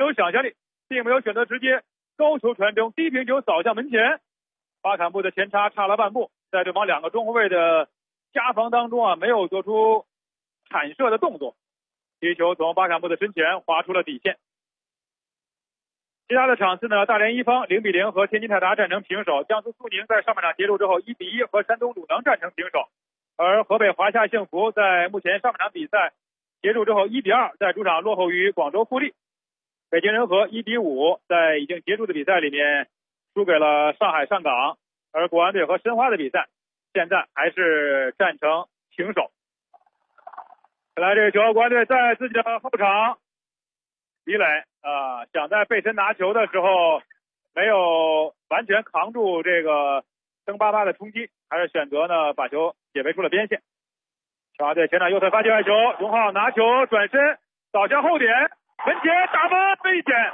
有想象力，并没有选择直接高球传中，低平球扫向门前。巴坎布的前插差了半步，在对方2个中后卫的夹防当中没有做出铲射的动作，踢球从巴坎布的身前划出了底线。其他的场次呢，大连一方0-0和天津泰达战成平手，江苏苏宁在上半场结束之后1-1和山东鲁能战成平手，而河北华夏幸福在目前上半场比赛结束之后1-2在主场落后于广州富力。北京人和1-5在已经结束的比赛里面输给了上海上港，而国安队和申花的比赛现在还是战成平手。看来这个球，国安队在自己的后场，李磊想在背身拿球的时候没有完全扛住这个登巴巴的冲击，还是选择呢把球解围出了边线。申花队前场右侧发起外球，荣浩拿球转身扫向后点，门前打门危险，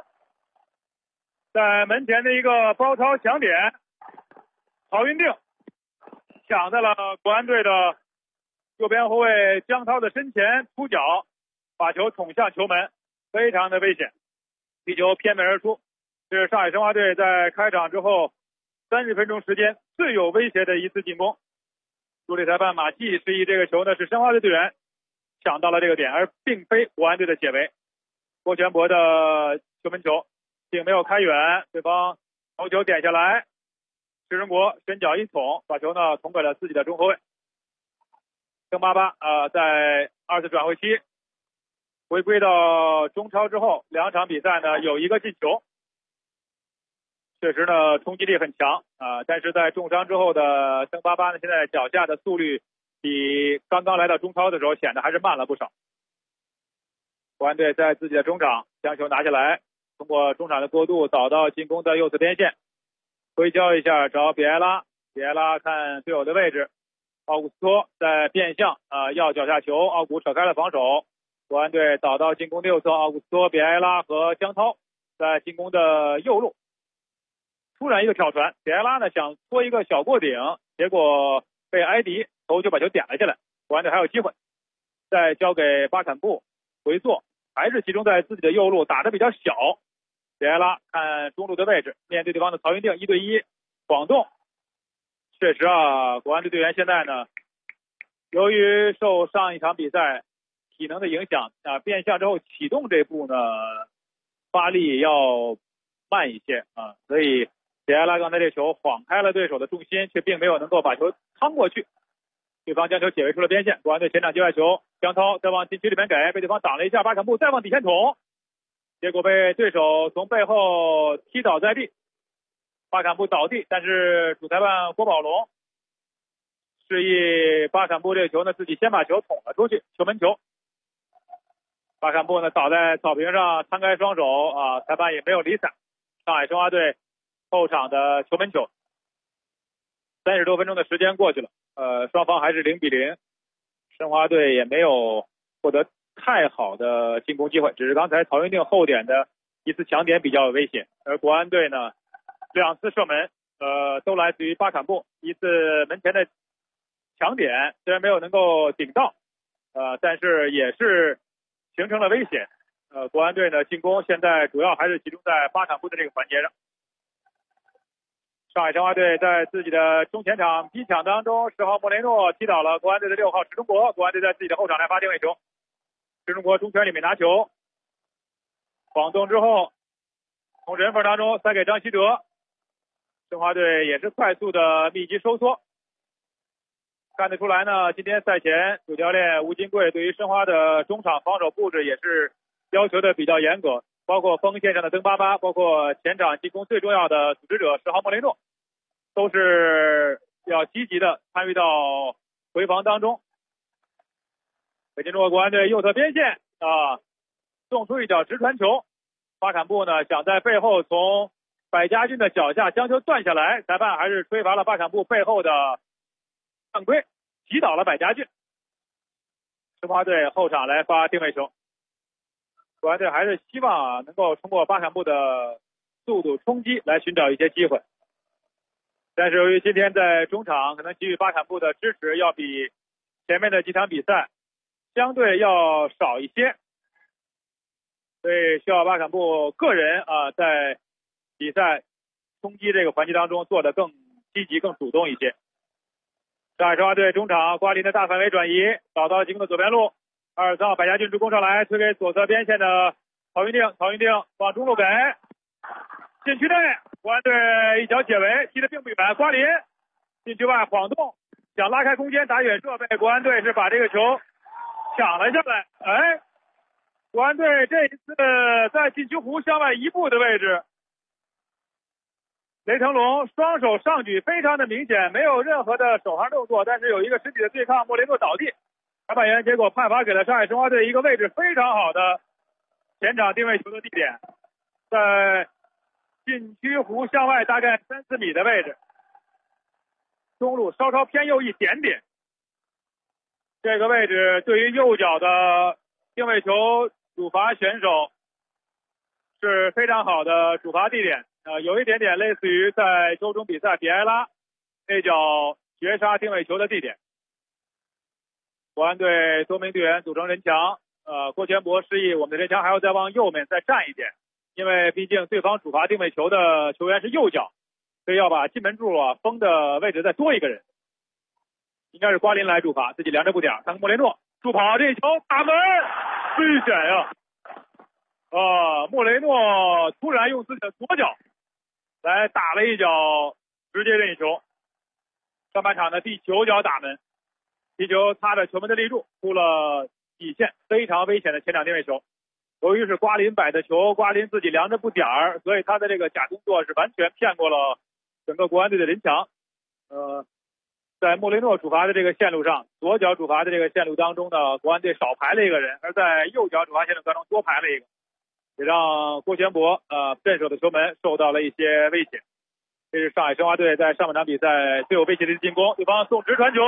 在门前的一个包抄抢点，曹云定抢在了国安队的右边后卫江涛的身前，出脚把球捅向球门，非常的危险，踢球偏门而出。这是上海申花队在开场之后30分钟时间最有威胁的一次进攻。助理裁判马季示意这个球呢是申花队队员抢到了这个点，而并非国安队的解围。郭全博的球门球并没有开远，对方头球点下来，石成国伸脚一捅，把球呢捅给了自己的中后卫。登巴巴在2次转会期回归到中超之后，2场比赛呢有1个进球，确实呢冲击力很强但是在重伤之后的登巴巴呢，现在脚下的速率比刚刚来到中超的时候显得还是慢了不少。国安队在自己的中场将球拿下来，通过中场的过渡导到进攻的右侧边线，回交一下找比埃拉，比埃拉看队友的位置，奥古斯托在变向要脚下球，奥古扯开了防守，国安队导到进攻的右侧，奥古斯托、比埃拉和江涛在进攻的右路，突然一个挑传，比埃拉呢想拖一个小过顶，结果被埃迪头就把球点了下来，国安队还有机会，再交给巴坎布回做，还是集中在自己的右路，打得比较小。比埃拉看中路的位置，面对对方的曹云定1对1晃动。确实国安队队员现在呢，由于受上一场比赛体能的影响变向之后启动这步呢发力要慢一些所以比埃拉刚才这球晃开了对手的重心，却并没有能够把球趟过去，对方将球解围出了边线。国安队前场接外球，江涛再往禁区里面给，被对方挡了一下，巴坎布再往底线捅，结果被对手从背后踢倒在地，巴坎布倒地，但是主裁判郭宝龙示意巴坎布这个球呢自己先把球捅了出去，球门球。巴坎布呢倒在草坪上摊开双手裁判也没有理睬。上海申花队后场的球门球。30多分钟的时间过去了，双方还是0-0，申花队也没有获得太好的进攻机会，只是刚才曹云定后点的一次抢点比较有危险，而国安队呢2次射门都来自于巴坎布，一次门前的抢点虽然没有能够顶到但是也是形成了危险。国安队呢进攻现在主要还是集中在巴坎布的这个环节上。上海申花队在自己的中前场逼抢当中，10号莫雷诺踢倒了国安队的6号石中国，国安队在自己的后场来发定位球，石中国中圈里面拿球，晃动之后从人缝当中塞给张稀哲，申花队也是快速的密集收缩。看得出来呢，今天赛前主教练吴金贵对于申花的中场防守布置也是要求的比较严格，包括锋线上的登巴巴，包括前场进攻最重要的组织者10号莫雷诺，都是要积极的参与到回防当中。北京中国国安队右侧边线送出一脚直传球，巴坎布呢想在背后从百家俊的脚下将球断下来，裁判还是吹罚了巴坎布背后的犯规，击倒了百家俊。申花队后场来发定位球，国安队还是希望能够通过巴坎布的速度冲击来寻找一些机会，但是由于今天在中场可能给予巴坎布的支持要比前面的几场比赛相对要少一些， 所以需要巴坎布个人在比赛冲击这个环节当中做得更积极、更主动一些。上海申花队中场瓜林的大范围转移，找到进攻的左边路，23号百家俊助攻上来，推给左侧边线的曹云定，曹云定往中路给禁区内，国安队一脚解围，踢得并不远，瓜林禁区外晃动，想拉开空间打远射，被国安队是把这个球抢了下来。哎，国安队这一次在禁区弧向外一步的位置，雷腾龙双手上举非常的明显，没有任何的手行动作，但是有一个身体的对抗，莫雷诺倒地，裁判员结果判罚给了上海申花队一个位置非常好的前场定位球的地点，在禁区弧向外大概3-4米的位置，中路稍稍偏右一点点，这个位置对于右脚的定位球主罚选手是非常好的主罚地点。有一点点类似于在周中比赛比埃拉那脚绝杀定位球的地点。国安队多名队员组成人墙，郭全博示意我们的人墙还要再往右面再站一点，因为毕竟对方主罚定位球的球员是右脚，所以要把进门柱封的位置再多一个人。应该是瓜林来主罚，自己量着步点，看看莫雷诺助跑，这球打门，危险呀！莫雷诺突然用自己的左脚来打了一脚直接任意球，上半场的第9脚打门，皮球擦着球门的立柱出了底线，非常危险的前场定位球。由于是瓜林摆的球，瓜林自己量着步点儿，所以他的这个假动作是完全骗过了整个国安队的人墙。在莫雷诺主罚的这个线路上，左脚主罚的这个线路当中呢，国安队少排了一个人，而在右脚主罚线路当中多排了一个，也让郭全博镇守的球门受到了一些威胁。这是上海申花队在上半场比赛最有威胁的进攻，对方送直传球，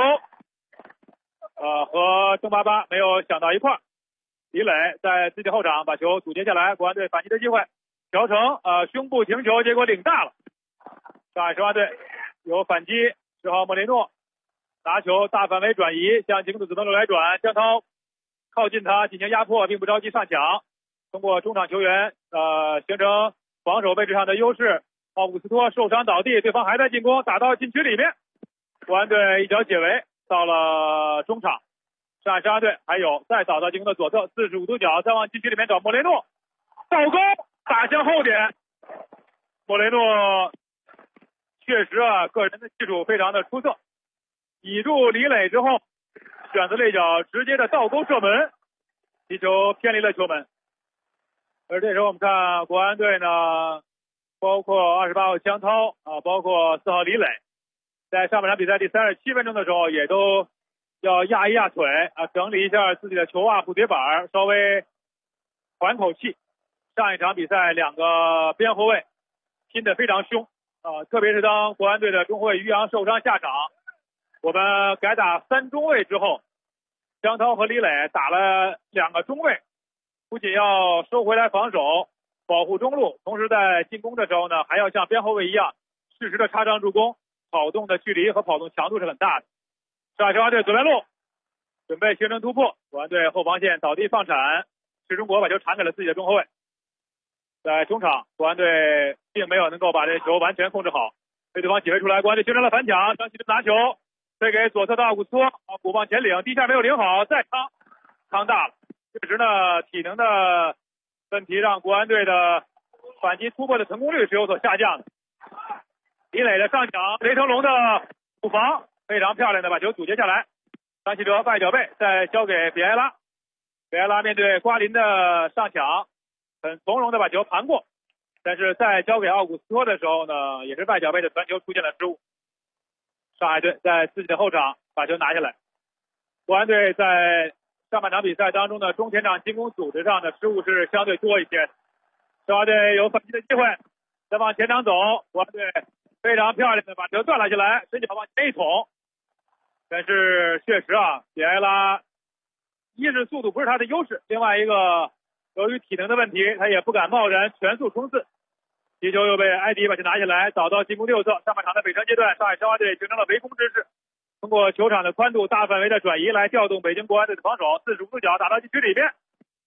和郑巴巴没有想到一块儿。李磊在自己后场把球阻截下来，国安队反击的机会，乔成胸部停球，结果领大了。上海申花队有反击，10号莫雷诺拿球大范围转移，向进攻的左边路来转，江涛靠近他进行压迫，并不着急上抢，通过中场球员形成防守位置上的优势。奥古斯托受伤倒地，对方还在进攻，打到禁区里面，国安队一脚解围到了中场。上海申花队还有再找到进攻的左侧45度角，再往禁区里面找莫雷诺，倒钩打向后点。莫雷诺确实个人的技术非常的出色，抵住李磊之后选择了一脚直接的倒钩射门，皮球偏离了球门。而这时候我们看国安队呢，包括28号江涛包括4号李磊，在上半场比赛第37分钟的时候也都要压一压腿整理一下自己的球袜、护腿板，稍微缓口气。上一场比赛2个边后卫拼得非常凶特别是当国安队的中后卫于洋受伤下场，我们改打3中卫之后，江涛和李磊打了2个中卫，不仅要收回来防守保护中路，同时在进攻的时候呢，还要像边后卫一样适时的插上助攻，跑动的距离和跑动强度是很大的。上海申花队左边路准备形成突破，国安队后防线倒地放铲，石中国把球传给了自己的中后卫。在中场，国安队并没有能够把这球完全控制好，被对方解围出来，国安队形成了反抢，张继哲拿球推给左侧的奥古斯托，补棒前领，第一下没有领好，再趟大了。确实呢，体能的问题让国安队的反击突破的成功率是有所下降的。李磊的上抢，雷腾龙的补防非常漂亮的把球阻截下来，张继哲外脚背再交给比埃拉，比埃拉面对瓜林的上抢很从容的把球盘过，但是在交给奥古斯托的时候呢，也是外脚背的传球出现了失误。上海队在自己的后场把球拿下来。国安队在上半场比赛当中的中前场进攻组织上的失误是相对多一些，申花队有反击的机会，再往前场走，国安队非常漂亮的把球断了下来，身脚往前一捅，但是确实比埃拉一是速度不是他的优势，另外一个由于体能的问题，他也不敢贸然全速冲刺，皮球又被埃迪把球拿下来，倒到进攻右侧。上半场的北城阶段，上海申花队形成了围攻之势，通过球场的宽度大范围的转移来调动北京国安队的防守，45度角打到禁区里面，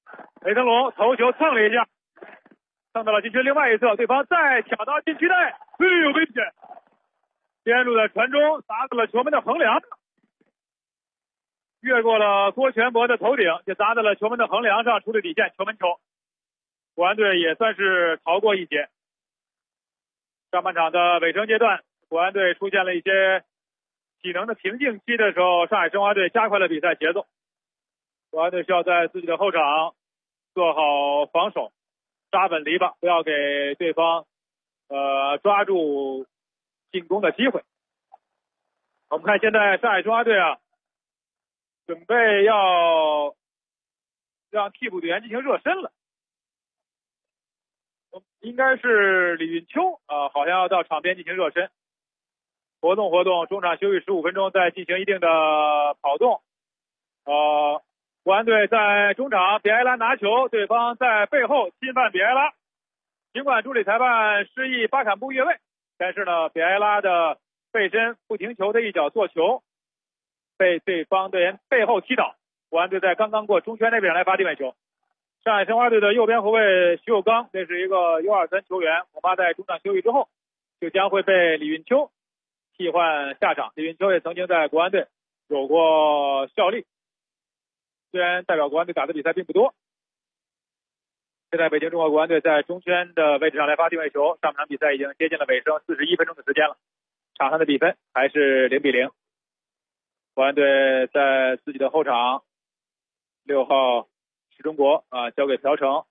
雷腾龙头球蹭了一下，蹭到了禁区另外一侧，对方再挑到禁区内，有危险！边路的传中砸到了球门的横梁，越过了郭全博的头顶，就砸在了球门的横梁上，出了底线，球门球。国安队也算是逃过一劫。上半场的尾声阶段，国安队出现了一些体能的瓶颈期的时候，上海申花队加快了比赛节奏。国安队需要在自己的后场做好防守，扎稳篱笆，不要给对方抓住进攻的机会。我们看现在上海申花队准备要让替补队员进行热身了。应该是李运秋好像要到场边进行热身，活动活动，中场休息15分钟，再进行一定的跑动。国安队在中场，比埃拉拿球，对方在背后侵犯比埃拉。尽管助理裁判示意巴坎布越位，但是呢，比埃拉的背身不停球的一脚做球，被对方队员背后踢倒。国安队在刚刚过中圈那边来罚定位球。上海申花队的右边后卫徐有刚，这是一个 U23 球员，恐怕在中场休息之后就将会被李运秋替换下场。李运秋也曾经在国安队有过效力，虽然代表国安队打的比赛并不多。现在北京中国国安队在中圈的位置上来发定位球，上半场比赛已经接近了尾声，41分钟的时间了，场上的比分还是0-0。国安队在自己的后场，6号石中国交给朴成，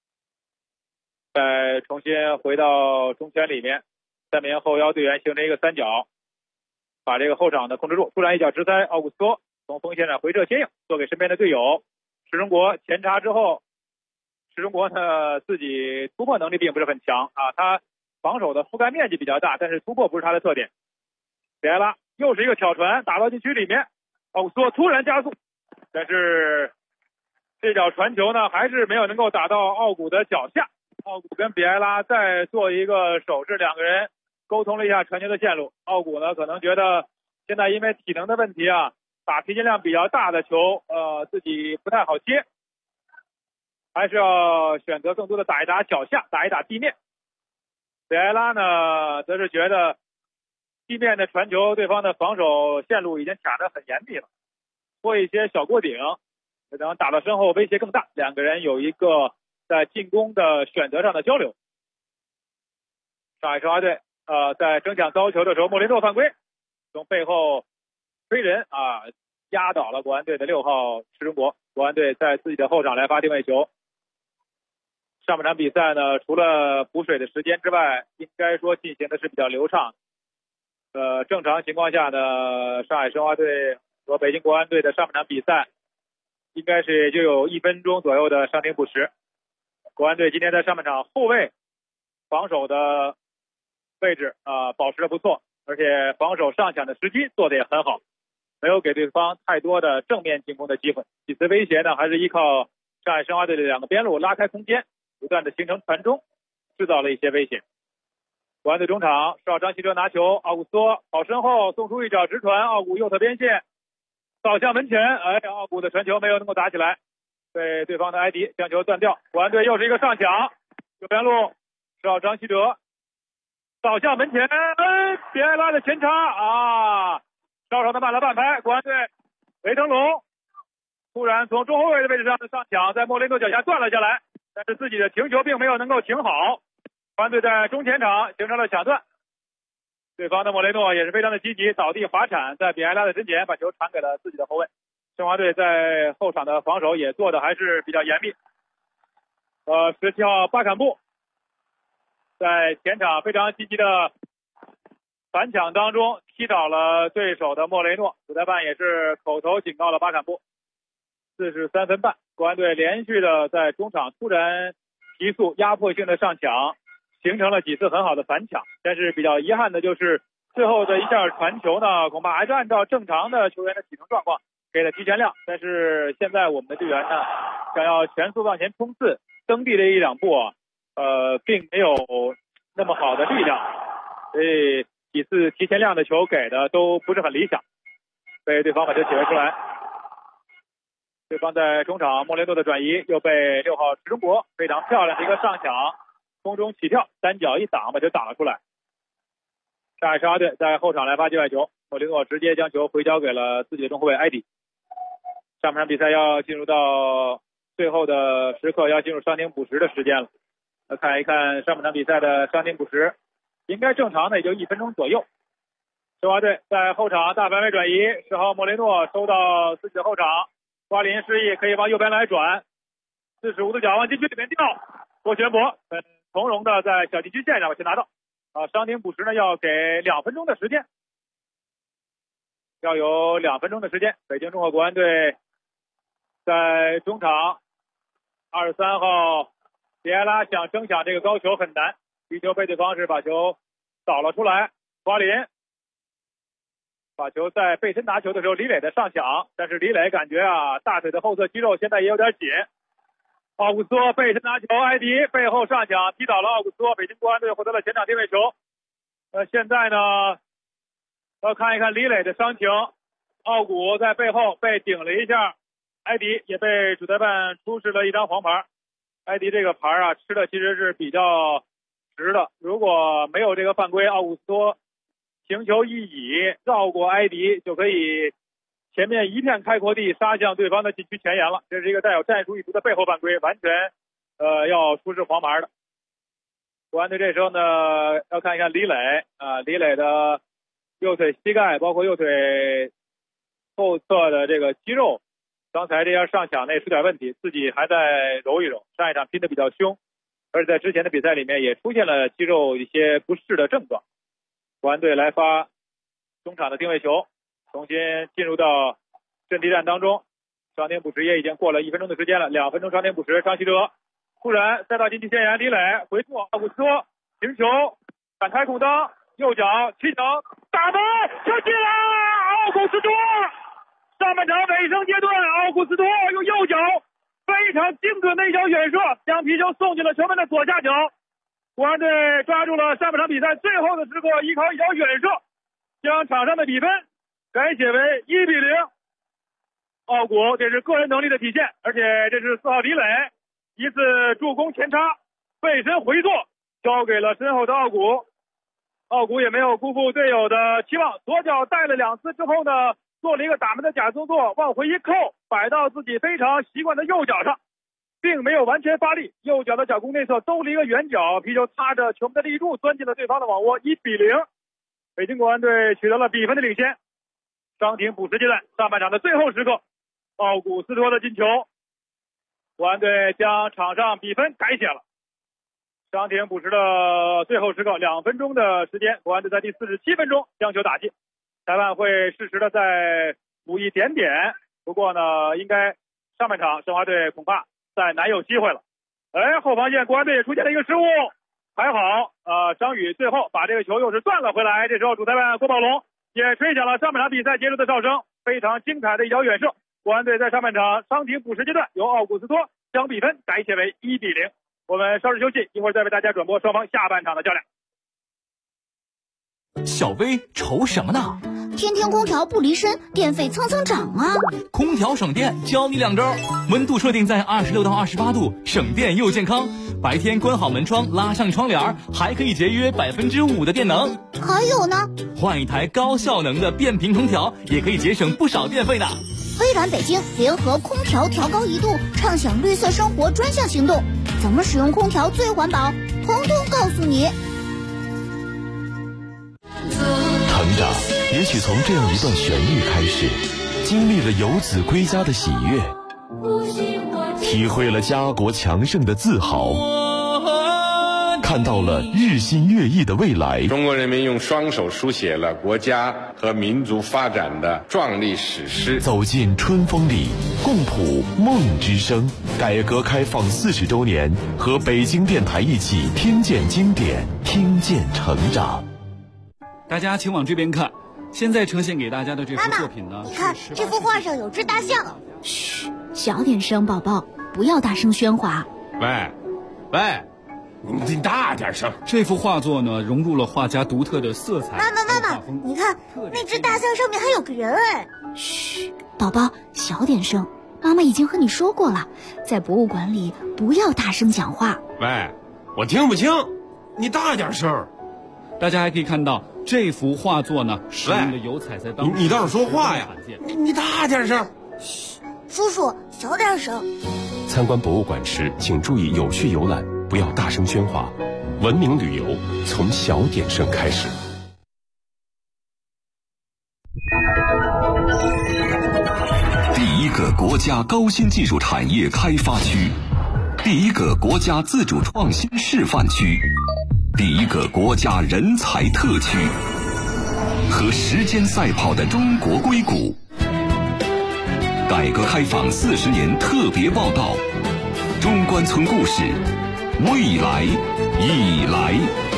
再重新回到中圈里面，3名后腰队员形成一个三角，把这个后场的控制住。突然一脚直塞，奥古斯托从锋线上回撤接应，做给身边的队友。石中国前插之后，石中国呢自己突破能力并不是很强他防守的覆盖面积比较大，但是突破不是他的特点。比埃拉又是一个挑传，打到禁区里面，奥古斯托突然加速，但是这脚传球呢还是没有能够打到奥古的脚下。奥古跟比埃拉再做一个手势，两个人沟通了一下传球的线路。奥古呢可能觉得现在因为体能的问题打提前量比较大的球自己不太好接，还是要选择更多的打一打脚下，打一打地面。比埃拉呢则是觉得地面的传球对方的防守线路已经卡得很严密了，做一些小过顶，等打到身后威胁更大，两个人有一个在进攻的选择上的交流。上海申花队在争抢高球的时候，莫雷诺犯规，从背后推人压倒了国安队的6号石中国。国安队在自己的后场来发定位球。上半场比赛呢，除了补水的时间之外，应该说进行的是比较流畅。正常情况下呢，上海申花队和北京国安队的上半场比赛应该是也就有1分钟左右的伤停补时。国安队今天在上半场后卫防守的位置保持的不错，而且防守上抢的时机做的也很好，没有给对方太多的正面进攻的机会。几次威胁呢，还是依靠上海申花队的两个边路拉开空间，不断的形成传中，制造了一些威胁。国安队中场10号张稀哲拿球，奥古斯托跑身后送出一脚直传，奥古右侧边线扫向门前，奥古的传球没有能够打起来，被对方的埃迪将球断掉。国安队又是一个上抢，右边路10号张稀哲扫向门前，比埃拉的前插稍稍的慢了半拍。国安队雷腾龙突然从中后卫的位置上的上抢，在莫雷诺脚下断了下来，但是自己的停球并没有能够停好。国安队在中前场形成了抢断，对方的莫雷诺也是非常的积极，倒地滑铲，在比埃拉的身前把球传给了自己的后卫。申花队在后场的防守也做的还是比较严密。17号巴坎布在前场非常积极的反抢当中踢倒了对手的莫雷诺，主裁判也是口头警告了巴坎布。43分半，国安队连续的在中场突然提速，压迫性的上抢，形成了几次很好的反抢，但是比较遗憾的就是最后的一下传球呢，恐怕还是按照正常的球员的体能状况给了提前量，但是现在我们的队员呢想要全速往前冲刺，蹬地的1、2步并没有那么好的力量，所以几次提前量的球给的都不是很理想，被对方把球解围出来。 对方在中场莫雷诺的转移又被6号池中国非常漂亮的一个上抢，空中起跳，单脚一挡把球挡了出来。上海申花队在后场来发界外球，莫雷诺直接将球回交给了自己的中后卫埃迪。上半场比赛要进入到最后的时刻，要进入伤停补时的时间了。看一看上半场比赛的伤停补时，应该正常的也就1分钟左右。申花队在后场大范围转移，10号莫雷诺收到自己的后场，瓜林示意可以往右边来转，45度角往禁区里面掉，郭全博很从容的在小禁区线上把球拿到。伤停补时呢要给2分钟的时间，要有2分钟的时间。北京中赫国安队在中场23号迪埃拉想争抢这个高球很难，踢球背对方式把球倒了出来。瓜林把球在背身拿球的时候，李磊的上抢，但是李磊感觉大腿的后侧肌肉现在也有点紧。奥古斯托背身拿球，埃迪背后上抢踢倒了奥古斯托，北京国安队获得了前场定位球。现在呢要看一看李磊的伤情，奥古在背后被顶了一下，埃迪也被主裁判出示了一张黄牌。埃迪这个牌吃的其实是比较直的，如果没有这个犯规，奥古斯托停球一倚绕过埃迪就可以前面一片开阔地杀向对方的禁区前沿了，这是一个带有战术意图的背后犯规，完全要出示黄牌的。国安队这时候呢要看一看李磊李磊的右腿膝盖包括右腿后侧的这个肌肉，刚才这样上抢那出点问题，自己还在揉一揉，上一场拼得比较凶，而且在之前的比赛里面也出现了肌肉一些不适的症状。国安队来发中场的定位球，重新进入到阵地战当中，伤停补时也已经过了1分钟的时间了，2分钟伤停补时。张稀哲突然塞到禁区前沿，李磊回复奥古斯托停球展开空当，右脚起脚打门，球进了！奥古斯托上半场尾声阶段，奥古斯托用右脚非常精准的一脚远射，将皮球送进了球门的左下角。国安队抓住了上半场比赛最后的时刻，依靠一脚远射将场上的比分改写为1-0。奥古这是个人能力的体现，而且这是4号李磊一次助攻前插背身回做交给了身后的奥古，奥古也没有辜负队友的期望，左脚带了2次之后呢，做了一个打门的假动作，往回一扣摆到自己非常习惯的右脚上，并没有完全发力，右脚的脚弓内侧兜了一个圆角，皮球擦着球门的立柱钻进了对方的网窝，1-0。北京国安队取得了比分的领先。伤停补时阶段上半场的最后时刻，奥古斯托的进球，国安队将场上比分改写了。伤停补时的最后时刻，2分钟的时间，国安队在第47分钟将球打进。裁判会适时的再补一点点，不过呢，应该上半场申花队恐怕再难有机会了。后防线国安队也出现了一个失误，还好张宇最后把这个球又是断了回来。这时候主裁判郭宝龙也吹响了上半场比赛结束的哨声，非常精彩的一脚远射。国安队在上半场伤停补时阶段由奥古斯托将比分改写为1-0。我们稍事休息，一会儿再为大家转播双方下半场的较量。 小薇愁什么呢？ 天天空调不离身，电费蹭蹭涨啊！ 空调省电，教你2招。温度设定在26到28度，省电又健康。白天关好门窗，拉上窗帘，还可以节约5%的电能。 还有呢， 换一台高效能的变频空调，也可以节省不少电费呢。 微软北京联合空调调高1度，畅享绿色生活专项行动，怎么使用空调最环保，统统告诉你。 成长也许从这样一段旋律开始，经历了游子归家的喜悦，体会了家国强盛的自豪，看到了日新月异的未来。 中国人民用双手书写了国家和民族发展的壮丽史诗。 走进春风里，共谱梦之声。改革开放40周年，和北京电台一起听见经典，听见成长。 大家请往这边看，现在呈现给大家的这幅作品呢， 你看这幅画上有只大象。嘘，小点声，宝宝，不要大声喧哗。 喂，你大点声。 这幅画作呢，融入了画家独特的色彩。 妈妈，你看那只大象上面还有个人哎。嘘，宝宝，小点声， 妈妈已经和你说过了，在博物馆里不要大声讲话。 喂，我听不清，你大点声。 大家还可以看到这幅画作呢，使用的油彩在当时你倒是说话呀！你大点声。 嘘，叔叔小点声。 参观博物馆时，请注意有序游览，不要大声喧哗。文明旅游从小点声开始。 第一个国家高新技术产业开发区，第一个国家自主创新示范区，第一个国家人才特区，和时间赛跑的中国硅谷。改革开放40年特别报道，中关村故事，未来已来。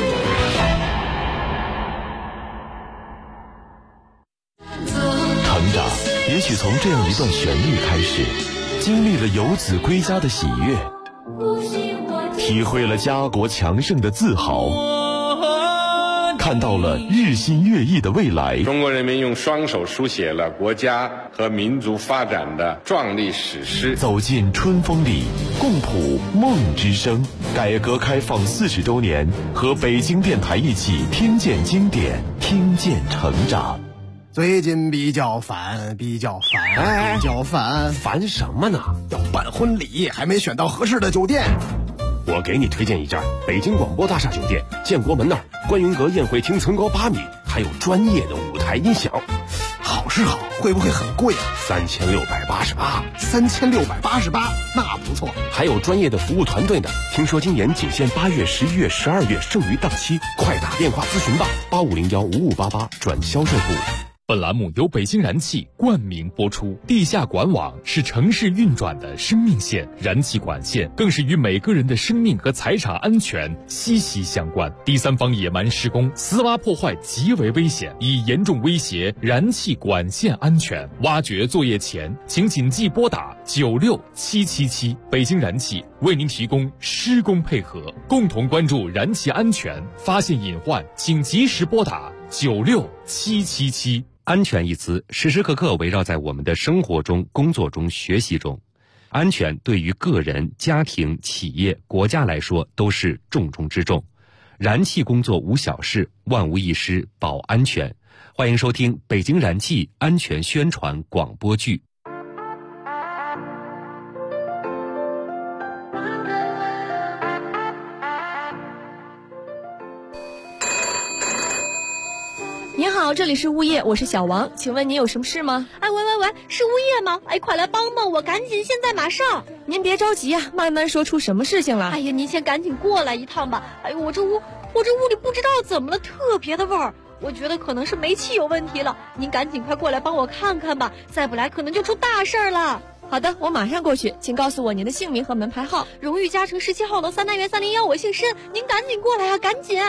成长也许从这样一段旋律开始，经历了游子归家的喜悦，体会了家国强盛的自豪，看到了日新月异的未来。 中国人民用双手书写了国家和民族发展的壮丽史诗。 走进春风里，共谱梦之声。改革开放40周年，和北京电台一起听见经典，听见成长。 最近比较烦， 烦什么呢？ 要办婚礼，还没选到合适的酒店。 我给你推荐一家北京广播大厦酒店，建国门那儿，观云阁宴会厅层高8米，还有专业的舞台音响。 好是好，会不会很贵啊 ？3688。 3688，那不错。 还有专业的服务团队呢。听说今年仅限8月、11月、12月，剩余档期，快打电话咨询吧，85015588转销售部。 本栏目由北京燃气冠名播出。地下管网是城市运转的生命线，燃气管线更是与每个人的生命和财产安全息息相关。第三方野蛮施工、私挖破坏极为危险，已严重威胁燃气管线安全。挖掘作业前，请谨记拨打96777。北京燃气为您提供施工配合，共同关注燃气安全，发现隐患请及时拨打96777。 安全一词时时刻刻围绕在我们的生活中、工作中、学习中。安全对于个人、家庭、企业、国家来说都是重中之重。燃气工作无小事，万无一失保安全。欢迎收听北京燃气安全宣传广播剧。 您好，这里是物业，我是小王，请问您有什么事吗？ 喂，是物业吗？快来帮帮我，赶紧，现在马上！ 您别着急啊，慢慢说，出什么事情了？ 您先赶紧过来一趟吧。我这屋里不知道怎么了，特别的味儿，我觉得可能是煤气有问题了。您赶紧快过来帮我看看吧，再不来可能就出大事了。 好的，我马上过去，请告诉我您的姓名和门牌号。 荣誉嘉诚17号楼3单元301，我姓申，您赶紧过来啊，赶紧！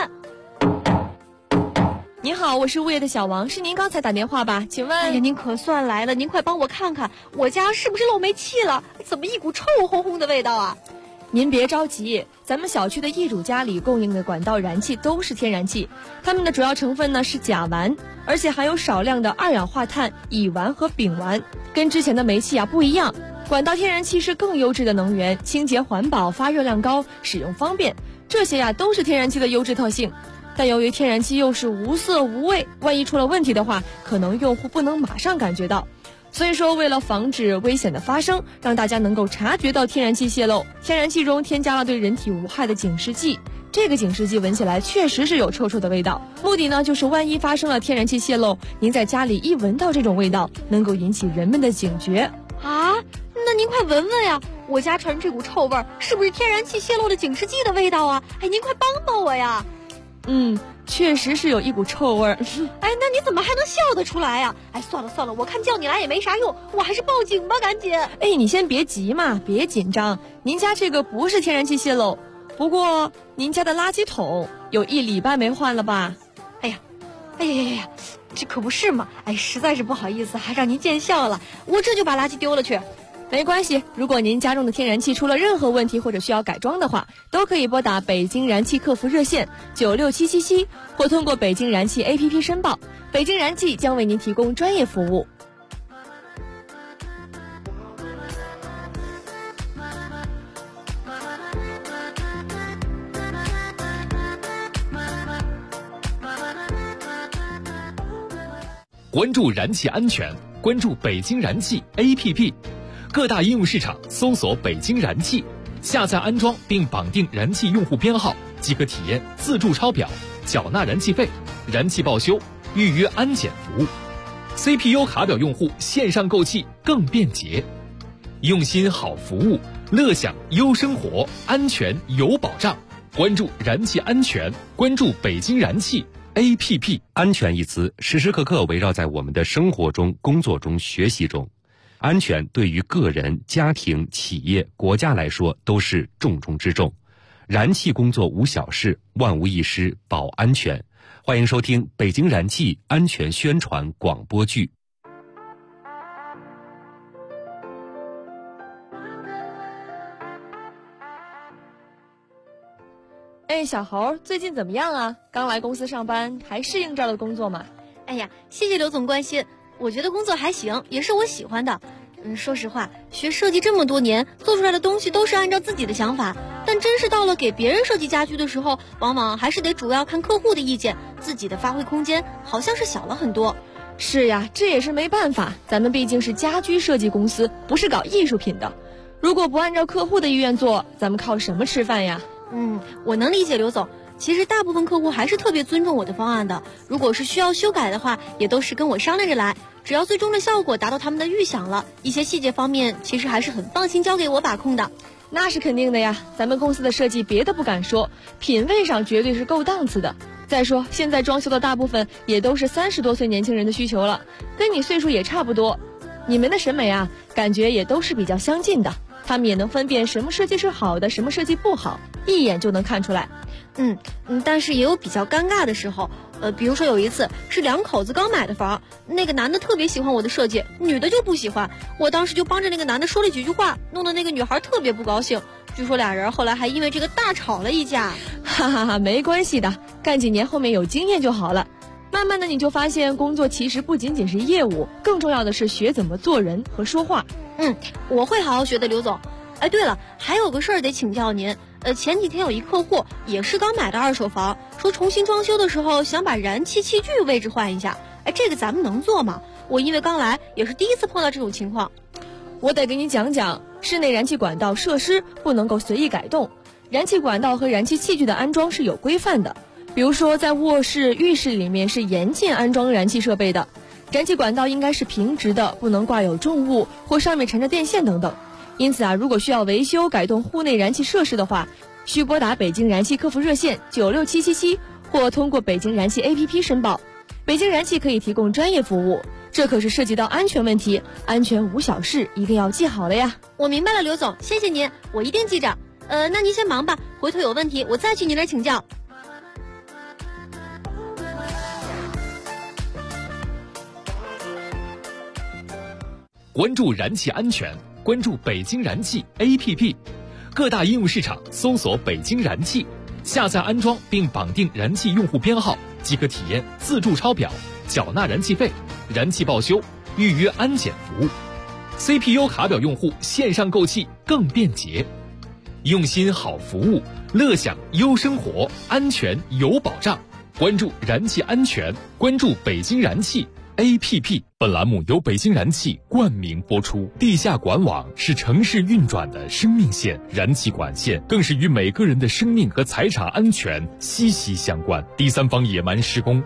您好，我是物业的小王，是您刚才打电话吧？请问， 您可算来了，您快帮我看看，我家是不是漏煤气了？怎么一股臭烘烘的味道啊？ 您别着急，咱们小区的业主家里供应的管道燃气都是天然气，它们的主要成分呢是甲烷，而且含有少量的二氧化碳、乙烷和丙烷，跟之前的煤气不一样。管道天然气是更优质的能源，清洁环保，发热量高，使用方便，这些都是天然气的优质特性。但由于天然气又是无色无味，万一出了问题的话，可能用户不能马上感觉到。所以说，为了防止危险的发生，让大家能够察觉到天然气泄漏，天然气中添加了对人体无害的警示剂。这个警示剂闻起来确实是有臭臭的味道，目的呢就是万一发生了天然气泄漏，您在家里一闻到这种味道，能够引起人们的警觉。 那您快闻闻呀，我家传这股臭味，是不是天然气泄漏的警示剂的味道啊？您快帮帮我呀！ 确实是有一股臭味儿。 那你怎么还能笑得出来呀？算了，我看叫你来也没啥用，我还是报警吧，赶紧。 你先别急嘛，别紧张。您家这个不是天然气泄漏，不过您家的垃圾桶有1礼拜没换了吧？ 哎呀，这可不是嘛！实在是不好意思，还让您见笑了，我这就把垃圾丢了去。 没关系，如果您家中的天然气出了任何问题或者需要改装的话，都可以拨打北京燃气客服热线96777，或通过北京燃气 APP 申报，北京燃气将为您提供专业服务。 关注燃气安全，关注北京燃气 APP， 各大应用市场搜索北京燃气，下载安装并绑定燃气用户编号，即可体验自助抄表、缴纳燃气费、燃气报修、预约安检服务。CPU 卡表用户线上购气更便捷，用心好服务，乐享优生活，安全有保障。关注燃气安全，关注北京燃气 APP。 安全一词时时刻刻围绕在我们的生活中、工作中、学习中。安全对于个人、家庭、企业、国家来说都是重中之重。燃气工作无小事，万无一失保安全。欢迎收听北京燃气安全宣传广播剧。 哎，小猴，最近怎么样啊？刚来公司上班，还适应这儿的工作吗？ 哎呀，谢谢刘总关心，我觉得工作还行，也是我喜欢的。说实话，学设计这么多年，做出来的东西都是按照自己的想法，但真是到了给别人设计家居的时候，往往还是得主要看客户的意见，自己的发挥空间好像是小了很多。 是呀，这也是没办法，咱们毕竟是家居设计公司，不是搞艺术品的。如果不按照客户的意愿做，咱们靠什么吃饭呀？ 我能理解刘总，其实大部分客户还是特别尊重我的方案的，如果是需要修改的话，也都是跟我商量着来，只要最终的效果达到他们的预想了，一些细节方面其实还是很放心交给我把控的。 那是肯定的呀，咱们公司的设计别的不敢说，品味上绝对是够档次的。再说现在装修的大部分也都是30多岁年轻人的需求了，跟你岁数也差不多，你们的审美啊，感觉也都是比较相近的，他们也能分辨什么设计是好的，什么设计不好，一眼就能看出来。 但是也有比较尴尬的时候，比如说有一次是2口子刚买的房，那个男的特别喜欢我的设计，女的就不喜欢，我当时就帮着那个男的说了几句话，弄得那个女孩特别不高兴，据说俩人后来还因为这个大吵了一架。 哈哈哈，没关系的，干几年后面有经验就好了。慢慢的你就发现工作其实不仅仅是业务，更重要的是学怎么做人和说话。 我会好好学的，刘总。哎，对了，还有个事儿得请教您。前几天有一客户也是刚买的2手房，说重新装修的时候想把燃气器具位置换一下。哎，这个咱们能做吗？我因为刚来，也是第一次碰到这种情况。 我得给你讲讲，室内燃气管道设施不能够随意改动，燃气管道和燃气器具的安装是有规范的。比如说在卧室、浴室里面是严禁安装燃气设备的，燃气管道应该是平直的，不能挂有重物或上面缠着电线等等。因此啊，如果需要维修改动户内燃气设施的话，需拨打北京燃气客服热线96777，或通过北京燃气 APP 申报。北京燃气可以提供专业服务，这可是涉及到安全问题，安全无小事，一定要记好了呀。 我明白了，刘总，谢谢您，我一定记着。那您先忙吧，回头有问题我再去您那儿请教。 关注燃气安全，关注北京燃气 APP， 各大应用市场搜索北京燃气，下载安装并绑定燃气用户编号，即可体验自助抄表、缴纳燃气费、燃气报修、预约安检服务。CPU 卡表用户线上购气更便捷，用心好服务，乐享优生活，安全有保障。关注燃气安全，关注北京燃气APP。 本栏目由北京燃气冠名播出。地下管网是城市运转的生命线，燃气管线更是与每个人的生命和财产安全息息相关。第三方野蛮施工